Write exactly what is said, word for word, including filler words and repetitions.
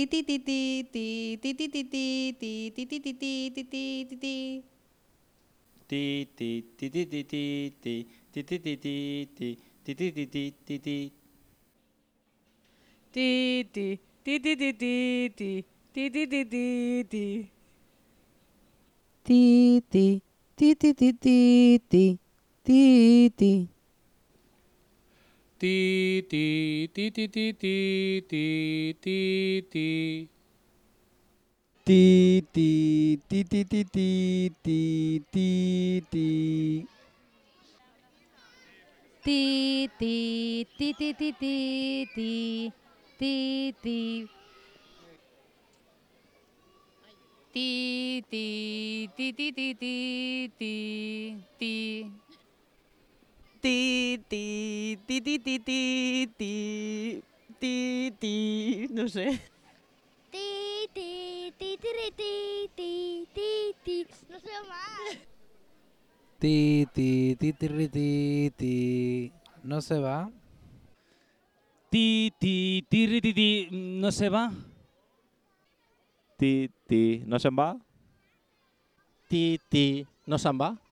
ti ti ti ti ti ti ti ti ti ti ti ti ti ti ti ti ti. Ti ti ti ti ti ti ti ti ti ti ti ti ti ti ti ti ti ti. Ti ti ti ti ti ti ti ti ti ti ti ti. Ti ti ti ti ti ti ti ti ti. Ti ti ti ti ti ti ti ti ti. Ti ti ti ti ti ti ti ti ti. Ti ti ti ti ti ti ti ti ti. Ti ti ti ti ti ti ti ti. Ti ti ti ti ti ti ti ti ti. No sé. Ti, ti, ti, ti, ti, ti, ti, ti. No sé más. Ti, ti, ti, ti, ri, ti, ti. ¿No se va? Ti, ti, ti, ri, ti, ti. ¿No se va? Ti, ti, no se'n va? Ti, ti, no se'n va?